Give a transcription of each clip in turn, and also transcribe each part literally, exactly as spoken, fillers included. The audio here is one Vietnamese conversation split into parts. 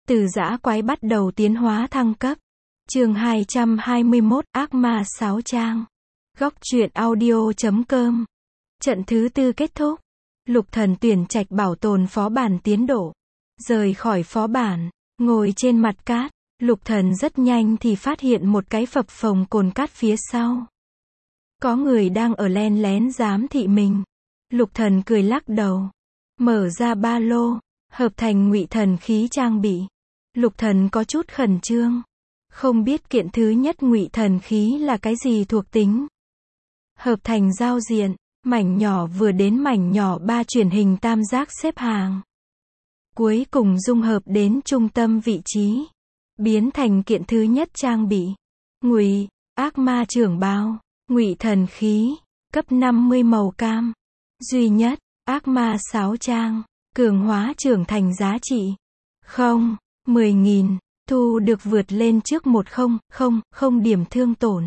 Từ dã quái bắt đầu tiến hóa thăng cấp. Chương hai trăm hai mươi mốt, Ác ma sáo trang. Góc truyện audio chấm com. Trận thứ tư kết thúc. Lục Thần tuyển trạch bảo tồn phó bản tiến độ. Rời khỏi phó bản, ngồi trên mặt cát, Lục Thần rất nhanh thì phát hiện một cái phập phồng cồn cát phía sau. Có người đang ở len lén giám thị mình. Lục Thần cười lắc đầu, mở ra ba lô, hợp thành ngụy thần khí trang bị. Lục Thần có chút khẩn trương, không biết kiện thứ nhất ngụy thần khí là cái gì thuộc tính. Hợp thành giao diện, mảnh nhỏ vừa đến mảnh nhỏ ba truyền hình tam giác xếp hàng. Cuối cùng dung hợp đến trung tâm vị trí, biến thành kiện thứ nhất trang bị. Ngụy, ác ma trưởng bào, ngụy thần khí, cấp năm mươi màu cam. Duy nhất, ác ma sáo trang, cường hóa trưởng thành giá trị. Không, mười nghìn, thu được vượt lên trước một không, không, không điểm thương tổn.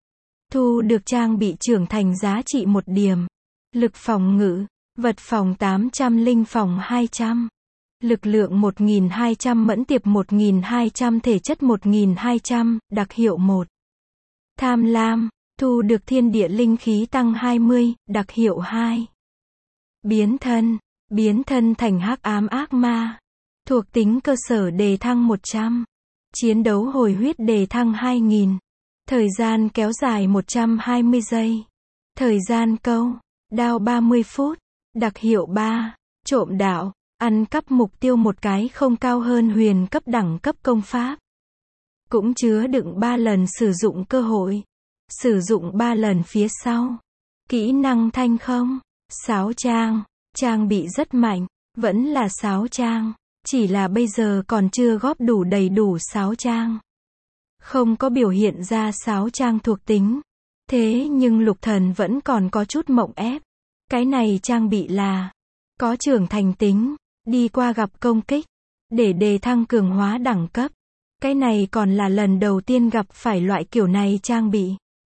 Thu được trang bị trưởng thành giá trị một điểm. Lực phòng ngự, vật phòng tám trăm, linh phòng hai trăm. Lực lượng một nghìn hai trăm, mẫn tiệp một nghìn hai trăm, thể chất một nghìn hai trăm, đặc hiệu một. Tham lam, thu được thiên địa linh khí tăng hai mươi, đặc hiệu hai. Biến thân, biến thân thành hắc ám ác ma. Thuộc tính cơ sở đề thăng một trăm. Chiến đấu hồi huyết đề thăng hai nghìn. Thời gian kéo dài một trăm hai mươi giây. Thời gian câu, đao ba mươi phút. Đặc hiệu ba, trộm đạo, ăn cắp mục tiêu một cái không cao hơn huyền cấp đẳng cấp công pháp. Cũng chứa đựng ba lần sử dụng cơ hội. Sử dụng ba lần phía sau. Kỹ năng thanh không, sáo trang, trang bị rất mạnh, vẫn là sáo trang, chỉ là bây giờ còn chưa góp đủ đầy đủ sáo trang. Không có biểu hiện ra sáo trang thuộc tính. Thế nhưng Lục Thần vẫn còn có chút mộng ép. Cái này trang bị là có trưởng thành tính, đi qua gặp công kích, để đề thăng cường hóa đẳng cấp. Cái này còn là lần đầu tiên gặp phải loại kiểu này trang bị.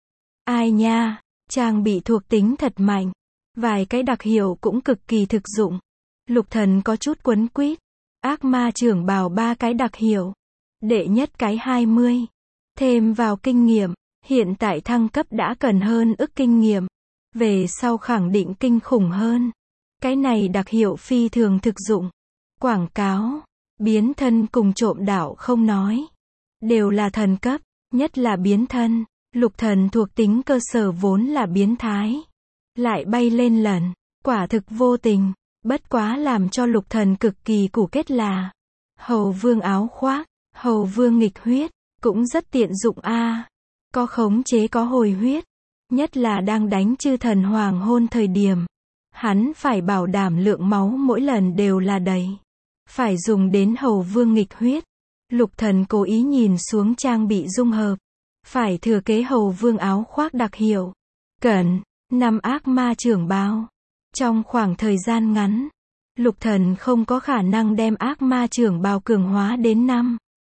Ai nha, trang bị thuộc tính thật mạnh. Vài cái đặc hiệu cũng cực kỳ thực dụng. Lục Thần có chút quấn quýt. Ác ma trưởng bào ba cái đặc hiệu. Đệ nhất cái hai mươi. Thêm vào kinh nghiệm, hiện tại thăng cấp đã cần hơn ức kinh nghiệm. Về sau khẳng định kinh khủng hơn. Cái này đặc hiệu phi thường thực dụng. Quảng cáo, biến thân cùng trộm đạo không nói. Đều là thần cấp, nhất là biến thân. Lục Thần thuộc tính cơ sở vốn là biến thái. Lại bay lên lần, quả thực vô tình. Bất quá làm cho Lục Thần cực kỳ củ kết là Hầu Vương áo khoác, Hầu Vương nghịch huyết, cũng rất tiện dụng a. À. Có khống chế có hồi huyết, nhất là đang đánh chư thần hoàng hôn thời điểm, hắn phải bảo đảm lượng máu mỗi lần đều là đầy. Phải dùng đến Hầu Vương nghịch huyết. Lục Thần cố ý nhìn xuống trang bị dung hợp, phải thừa kế Hầu Vương áo khoác đặc hiệu. Cẩn, năm ác ma trưởng bào. Trong khoảng thời gian ngắn, Lục Thần không có khả năng đem ác ma trưởng bào cường hóa đến năm.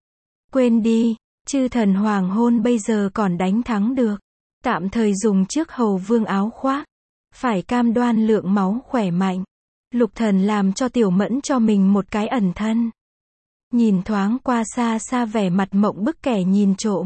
Quên đi, chư thần hoàng hôn bây giờ còn đánh thắng được. Tạm thời dùng trước Hầu Vương áo khoác. Phải cam đoan lượng máu khỏe mạnh. Lục Thần làm cho Tiểu Mẫn cho mình một cái ẩn thân. Nhìn thoáng qua xa xa vẻ mặt mộng bức kẻ nhìn trộm.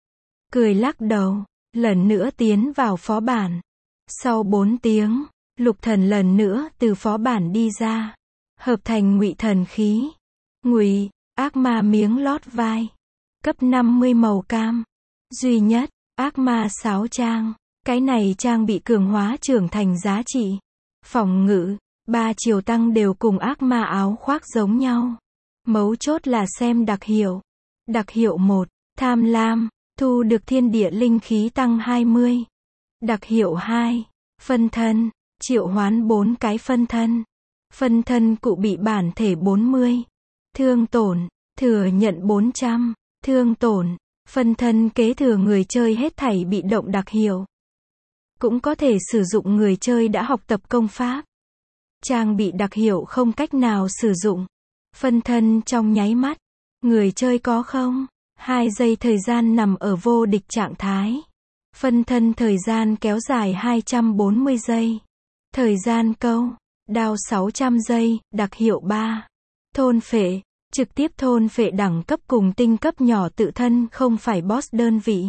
Cười lắc đầu, lần nữa tiến vào phó bản. Sau bốn tiếng, Lục Thần lần nữa từ phó bản đi ra. Hợp thành ngụy thần khí. Ngụy, ác ma miếng lót vai. Cấp năm mươi màu cam. Duy nhất, ác ma sáo trang. Cái này trang bị cường hóa trưởng thành giá trị. Phòng ngự, ba chiều tăng đều cùng ác ma áo khoác giống nhau. Mấu chốt là xem đặc hiệu. Đặc hiệu một, tham lam, thu được thiên địa linh khí tăng hai mươi. Đặc hiệu hai, phân thân, triệu hoán bốn cái phân thân. Phân thân cụ bị bản thể bốn mươi. Thương tổn, thừa nhận bốn trăm. Thương tổn, phân thân kế thừa người chơi hết thảy bị động đặc hiệu. Cũng có thể sử dụng người chơi đã học tập công pháp. Trang bị đặc hiệu không cách nào sử dụng. Phân thân trong nháy mắt. Người chơi có không? hai giây thời gian nằm ở vô địch trạng thái. Phân thân thời gian kéo dài hai trăm bốn mươi giây. Thời gian câu, đao sáu trăm giây, đặc hiệu ba. Thôn phệ, Trực tiếp thôn phệ đẳng cấp cùng tinh cấp nhỏ tự thân không phải boss đơn vị.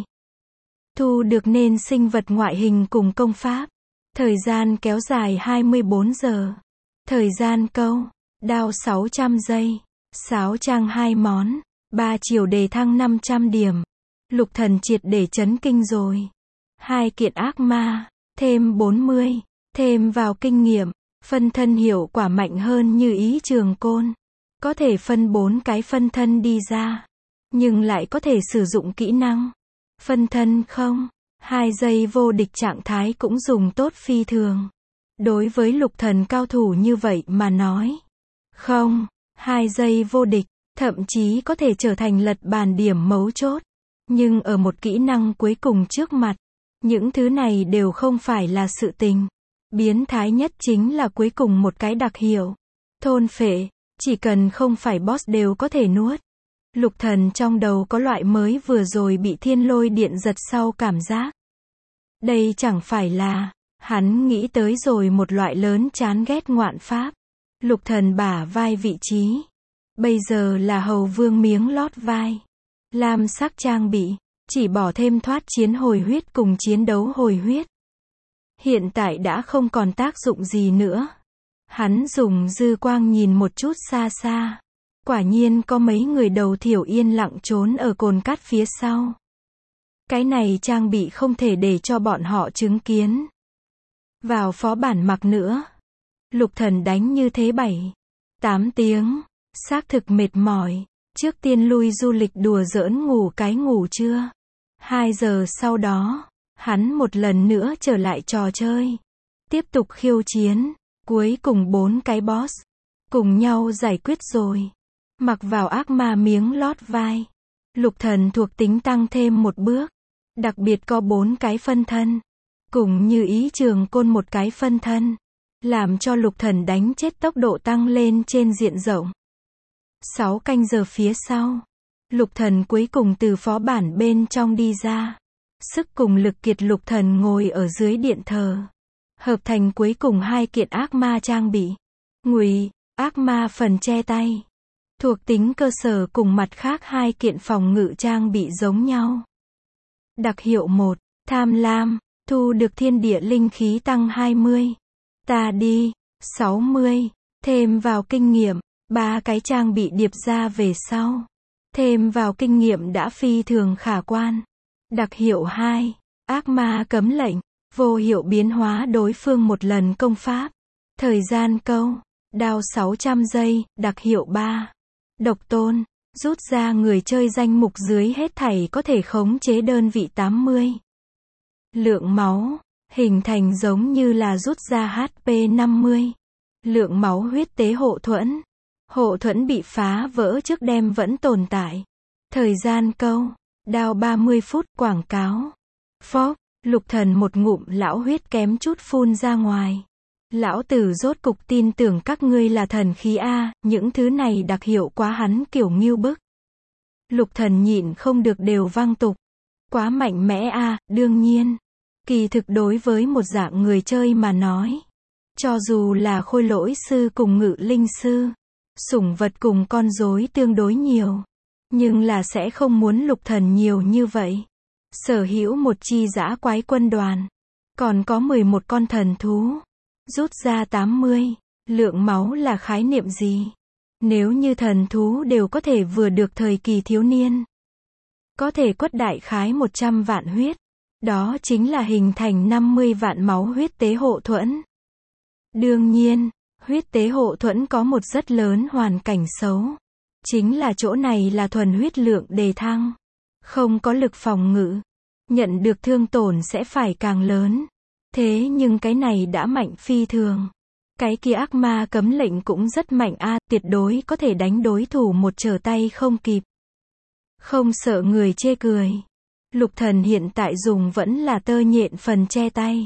Thu được nên sinh vật ngoại hình cùng công pháp. Thời gian kéo dài hai mươi bốn giờ. Thời gian câu, đao sáu trăm giây. Sáo trang hai món. ba chiều đề thăng năm trăm điểm. Lục thần triệt để chấn kinh rồi. Hai kiện ác ma, thêm bốn mươi, thêm vào kinh nghiệm, phân thân hiệu quả mạnh hơn như ý trường côn. Có thể phân bốn cái phân thân đi ra, nhưng lại có thể sử dụng kỹ năng. Phân thân không, hai giây vô địch trạng thái cũng dùng tốt phi thường. Đối với lục thần cao thủ như vậy mà nói, không, hai giây vô địch, thậm chí có thể trở thành lật bàn điểm mấu chốt. Nhưng ở một kỹ năng cuối cùng trước mặt, những thứ này đều không phải là sự tình. Biến thái nhất chính là cuối cùng một cái đặc hiệu. Thôn phệ, chỉ cần không phải boss đều có thể nuốt. Lục thần trong đầu có loại mới vừa rồi bị thiên lôi điện giật sau cảm giác. Đây chẳng phải là, hắn nghĩ tới rồi một loại lớn chán ghét ngoạn pháp. Lục thần bả vai vị trí. Bây giờ là hầu vương miếng lót vai. Lam sắc trang bị, chỉ bỏ thêm thoát chiến hồi huyết cùng chiến đấu hồi huyết. Hiện tại đã không còn tác dụng gì nữa. Hắn dùng dư quang nhìn một chút xa xa. Quả nhiên có mấy người đầu thiểu yên lặng trốn ở cồn cát phía sau. Cái này trang bị không thể để cho bọn họ chứng kiến. Vào phó bản mặc nữa. Lục thần đánh như thế bảy, tám tiếng. Xác thực mệt mỏi. Trước tiên lui du lịch đùa giỡn ngủ cái ngủ trưa. Hai giờ sau đó, hắn một lần nữa trở lại trò chơi. Tiếp tục khiêu chiến. Cuối cùng bốn cái boss. Cùng nhau giải quyết rồi. Mặc vào ác ma miếng lót vai. Lục thần thuộc tính tăng thêm một bước. Đặc biệt có bốn cái phân thân. Cùng như ý trường côn một cái phân thân. Làm cho lục thần đánh chết tốc độ tăng lên trên diện rộng. Sáu canh giờ phía sau. Lục thần cuối cùng từ phó bản bên trong đi ra. Sức cùng lực kiệt lục thần ngồi ở dưới điện thờ. Hợp thành cuối cùng hai kiện ác ma trang bị. Ngụy, ác ma phần che tay. Thuộc tính cơ sở cùng mặt khác hai kiện phòng ngự trang bị giống nhau. Đặc hiệu một, tham lam, thu được thiên địa linh khí tăng hai mươi. Ta đi, sáu mươi, thêm vào kinh nghiệm, ba cái trang bị điệp ra về sau. Thêm vào kinh nghiệm đã phi thường khả quan. Đặc hiệu hai, ác ma cấm lệnh, vô hiệu biến hóa đối phương một lần công pháp. Thời gian câu, đao sáu trăm giây, đặc hiệu ba. Độc tôn, rút ra người chơi danh mục dưới hết thảy có thể khống chế đơn vị tám mươi. Lượng máu, hình thành giống như là rút ra hát pê năm mươi. Lượng máu huyết tế hộ thuẫn. Hộ thuẫn bị phá vỡ trước đêm vẫn tồn tại. Thời gian câu, đao ba mươi phút, quảng cáo. Phốc, lục thần một ngụm lão huyết kém chút phun ra ngoài. Lão tử rốt cục tin tưởng các ngươi là thần khí a, những thứ này đặc hiệu quá hắn kiểu ngưu bức. Lục thần nhịn không được đều vang tục. Quá mạnh mẽ a, đương nhiên. Kỳ thực đối với một dạng người chơi mà nói. Cho dù là khôi lỗi sư cùng ngự linh sư. Sủng vật cùng con rối tương đối nhiều. Nhưng là sẽ không muốn lục thần nhiều như vậy. Sở hữu một chi dã quái quân đoàn. Còn có mười một con thần thú. Rút ra tám mươi. Lượng máu là khái niệm gì? Nếu như thần thú đều có thể vừa được thời kỳ thiếu niên. Có thể quất đại khái một trăm vạn huyết. Đó chính là hình thành năm mươi vạn máu huyết tế hộ thuẫn. Đương nhiên, huyết tế hộ thuẫn có một rất lớn hoàn cảnh xấu. Chính là chỗ này là thuần huyết lượng đề thăng. Không có lực phòng ngự. Nhận được thương tổn sẽ phải càng lớn. Thế nhưng cái này đã mạnh phi thường. Cái kia ác ma cấm lệnh cũng rất mạnh a, tuyệt đối có thể đánh đối thủ một trở tay không kịp. Không sợ người chê cười. Lục thần hiện tại dùng vẫn là tơ nhện phần che tay.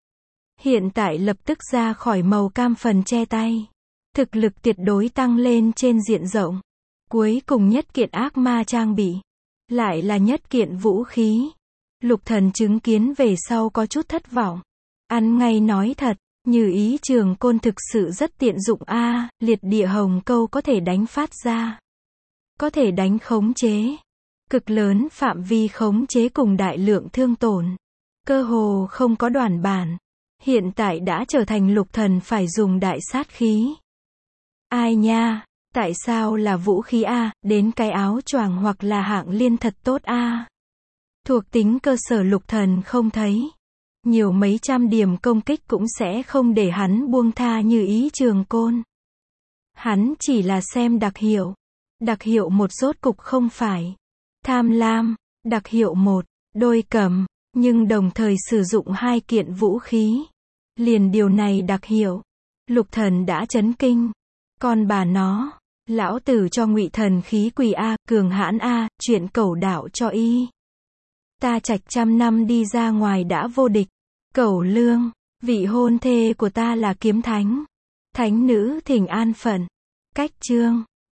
Hiện tại lập tức ra khỏi màu cam phần che tay. Thực lực tuyệt đối tăng lên trên diện rộng. Cuối cùng nhất kiện ác ma trang bị. Lại là nhất kiện vũ khí. Lục thần chứng kiến về sau có chút thất vọng. Ăn ngay nói thật, như ý trường côn thực sự rất tiện dụng a, liệt địa hồng câu có thể đánh phát ra. có thể đánh khống chế, cực lớn phạm vi khống chế cùng đại lượng thương tổn. Cơ hồ không có đoản bản. Hiện tại đã trở thành Lục Thần phải dùng đại sát khí. Ai nha, tại sao là vũ khí a, đến cái áo choàng hoặc là hạng liên thật tốt a. Thuộc tính cơ sở Lục Thần không thấy. Nhiều mấy trăm điểm công kích cũng sẽ không để hắn buông tha như ý trường côn. Hắn chỉ là xem đặc hiệu. Đặc hiệu một rốt cục không phải tham lam, đặc hiệu một, đôi cầm, nhưng đồng thời sử dụng hai kiện vũ khí. Liền điều này đặc hiệu, Lục Thần đã chấn kinh. Con bà nó, lão tử cho Ngụy Thần khí quỳ a, cường hãn a, chuyện cẩu đạo cho y. Ta trạch trăm năm đi ra ngoài đã vô địch. Cẩu lương, vị hôn thê của ta là kiếm thánh. Thánh nữ thỉnh an phận. Cách chương